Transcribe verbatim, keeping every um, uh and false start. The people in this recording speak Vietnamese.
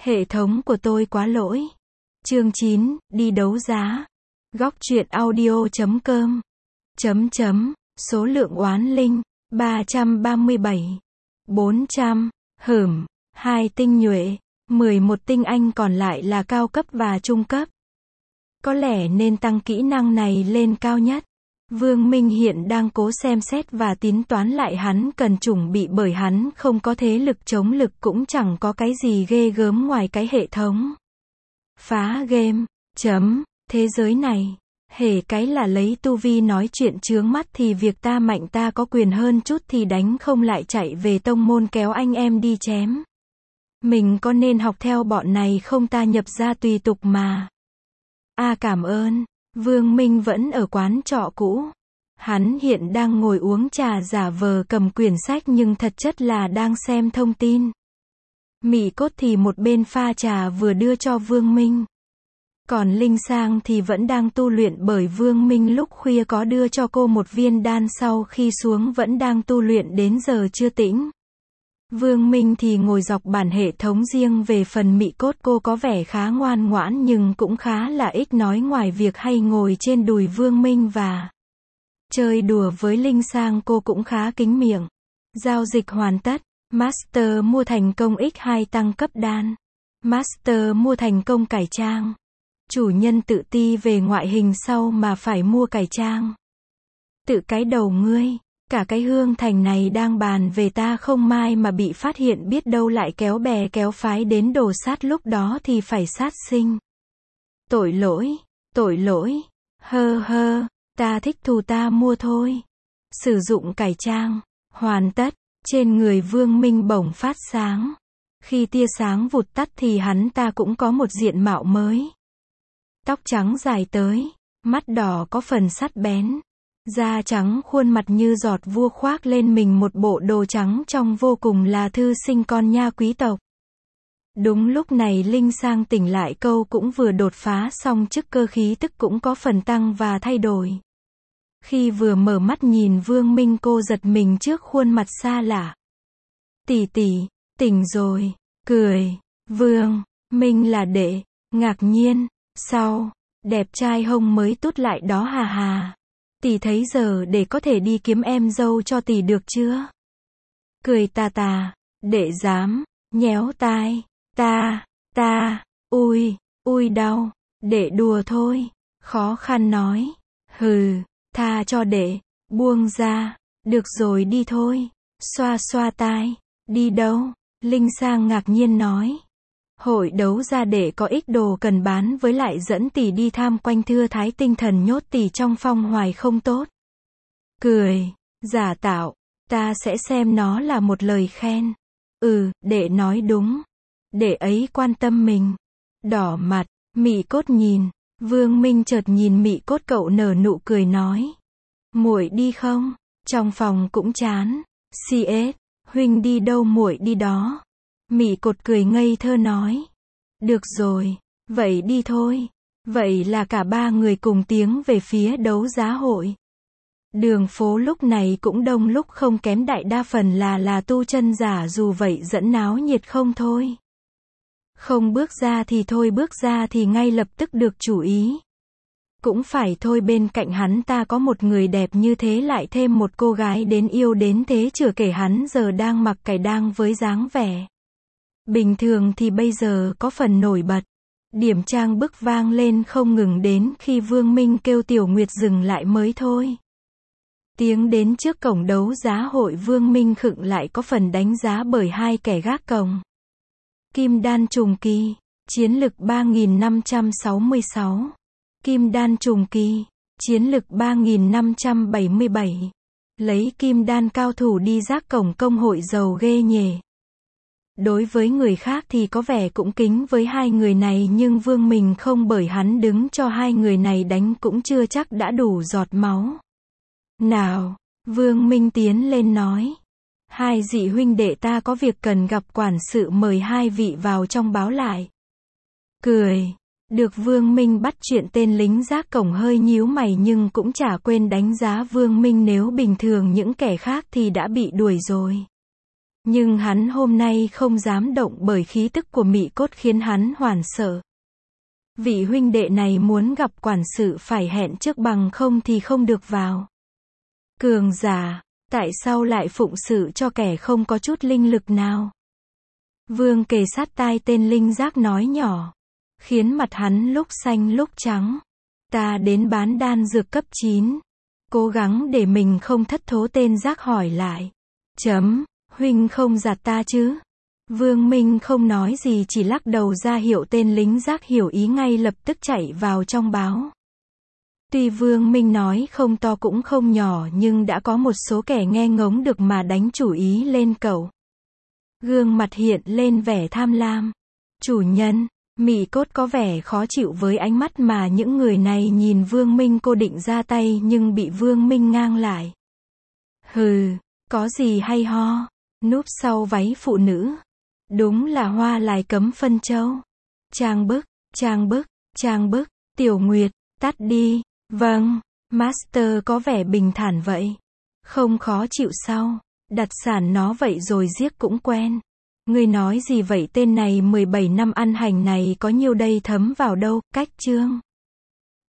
Hệ thống của tôi quá lỗi. Chương chín, đi đấu giá. Góc truyện audio chấm com. Chấm chấm, số lượng oán linh, ba trăm ba mươi bảy. bốn trăm, hửm, hai tinh nhuệ, mười một tinh anh còn lại là cao cấp và trung cấp. Có lẽ nên tăng kỹ năng này lên cao nhất. Vương Minh hiện đang cố xem xét và tính toán lại hắn cần chuẩn bị bởi hắn không có thế lực chống lực cũng chẳng có cái gì ghê gớm ngoài cái hệ thống. Phá game, chấm, thế giới này, hễ cái là lấy tu vi nói chuyện chướng mắt thì việc ta mạnh ta có quyền hơn chút thì đánh không lại chạy về tông môn kéo anh em đi chém. Mình có nên học theo bọn này không ta nhập ra tùy tục mà. A cảm ơn. Vương Minh vẫn ở quán trọ cũ. Hắn hiện đang ngồi uống trà giả vờ cầm quyển sách nhưng thật chất là đang xem thông tin. Mị Cốt thì một bên pha trà vừa đưa cho Vương Minh. Còn Linh Sang thì vẫn đang tu luyện bởi Vương Minh lúc khuya có đưa cho cô một viên đan sau khi xuống vẫn đang tu luyện đến giờ chưa tĩnh. Vương Minh thì ngồi dọc bản hệ thống riêng về phần Mị Cốt cô có vẻ khá ngoan ngoãn nhưng cũng khá là ít nói ngoài việc hay ngồi trên đùi Vương Minh và chơi đùa với Linh Sang cô cũng khá kính miệng. Giao dịch hoàn tất. Master mua thành công nhân hai tăng cấp đan. Master mua thành công cải trang. Chủ nhân tự ti về ngoại hình sau mà phải mua cải trang. Tự cái đầu ngươi. Cả cái Hương Thành này đang bàn về ta không mai mà bị phát hiện biết đâu lại kéo bè kéo phái đến đồ sát lúc đó thì phải sát sinh. Tội lỗi, tội lỗi, hơ hơ, ta thích thù ta mua thôi. Sử dụng cải trang, hoàn tất, trên người Vương Minh bỗng phát sáng. Khi tia sáng vụt tắt thì hắn ta cũng có một diện mạo mới. Tóc trắng dài tới, mắt đỏ có phần sắc bén. Da trắng khuôn mặt như giọt vua khoác lên mình một bộ đồ trắng trông vô cùng là thư sinh con nha quý tộc. Đúng lúc này Linh Sang tỉnh lại câu cũng vừa đột phá xong chức cơ khí tức cũng có phần tăng và thay đổi. Khi vừa mở mắt nhìn Vương Minh cô giật mình trước khuôn mặt xa lạ. Tỷ tỷ, tỉnh rồi, cười, Vương Minh là đệ, ngạc nhiên, sau, đẹp trai hông mới tút lại đó hà hà. Tỷ thấy giờ để có thể đi kiếm em dâu cho tỷ được chưa? Cười tà tà, đệ dám, nhéo tai, ta, ta, ui, ui đau, đệ đùa thôi, khó khăn nói, hừ, tha cho đệ, buông ra, được rồi đi thôi, xoa xoa tai, đi đâu? Linh Sang ngạc nhiên nói. Hội đấu ra để có ít đồ cần bán với lại dẫn tỷ đi tham quanh thưa thái tinh thần nhốt tỷ trong phong hoài không tốt. Cười, giả tạo, ta sẽ xem nó là một lời khen. Ừ, đệ nói đúng. Đệ ấy quan tâm mình. Đỏ mặt, Mị Cốt nhìn, Vương Minh chợt nhìn Mị Cốt cậu nở nụ cười nói. Muội đi không? Trong phòng cũng chán. xê ét, huynh đi đâu muội đi đó. Mị Cốt cười ngây thơ nói. Được rồi, vậy đi thôi. Vậy là cả ba người cùng tiến về phía đấu giá hội. Đường phố lúc này cũng đông lúc không kém đại đa phần là là tu chân giả dù vậy dẫn náo nhiệt không thôi. Không bước ra thì thôi bước ra thì ngay lập tức được chú ý. Cũng phải thôi bên cạnh hắn ta có một người đẹp như thế lại thêm một cô gái đến yêu đến thế chưa kể hắn giờ đang mặc cải đang với dáng vẻ bình thường thì bây giờ có phần nổi bật. Điểm trang bức vang lên không ngừng đến khi Vương Minh kêu Tiểu Nguyệt dừng lại mới thôi. Tiếng đến trước cổng đấu giá hội Vương Minh khựng lại có phần đánh giá bởi hai kẻ gác cổng. Kim đan trùng kỳ, chiến lực ba nghìn năm trăm sáu mươi sáu. Kim đan trùng kỳ, chiến lực ba nghìn năm trăm bảy mươi bảy. Lấy kim đan cao thủ đi gác cổng công hội giàu ghê nhề. Đối với người khác thì có vẻ cũng kính với hai người này nhưng Vương Minh không bởi hắn đứng cho hai người này đánh cũng chưa chắc đã đủ giọt máu. Nào, Vương Minh tiến lên nói. Hai dị huynh đệ ta có việc cần gặp quản sự mời hai vị vào trong báo lại. Cười. Được Vương Minh bắt chuyện tên lính gác cổng hơi nhíu mày nhưng cũng chả quên đánh giá Vương Minh nếu bình thường những kẻ khác thì đã bị đuổi rồi. Nhưng hắn hôm nay không dám động bởi khí tức của mị cốt khiến hắn hoảng sợ. Vị huynh đệ này muốn gặp quản sự phải hẹn trước bằng không thì không được vào. Cường giả, tại sao lại phụng sự cho kẻ không có chút linh lực nào? Vương kề sát tai tên linh giác nói nhỏ, khiến mặt hắn lúc xanh lúc trắng. Ta đến bán đan dược cấp chín. Cố gắng để mình không thất thố. Tên giác hỏi lại. Chấm, huynh không gạt ta chứ? Vương Minh không nói gì chỉ lắc đầu ra hiệu. Tên lính giác hiểu ý ngay lập tức chạy vào trong báo. Tuy Vương Minh nói không to cũng không nhỏ nhưng đã có một số kẻ nghe ngóng được mà đánh chủ ý lên cậu. Gương mặt hiện lên vẻ tham lam. Chủ nhân, mị cốt có vẻ khó chịu với ánh mắt mà những người này nhìn Vương Minh. Cô định ra tay nhưng bị Vương Minh ngang lại. Hừ, có gì hay ho? Núp sau váy phụ nữ. Đúng là hoa lại cấm phân châu. Trang bức, trang bức, trang bức, Tiểu Nguyệt, tắt đi. Vâng, Master có vẻ bình thản vậy. Không khó chịu sao? Đặt sản nó vậy rồi giết cũng quen. Ngươi nói gì vậy? Tên này mười bảy năm ăn hành này có nhiều đây thấm vào đâu? Cách chương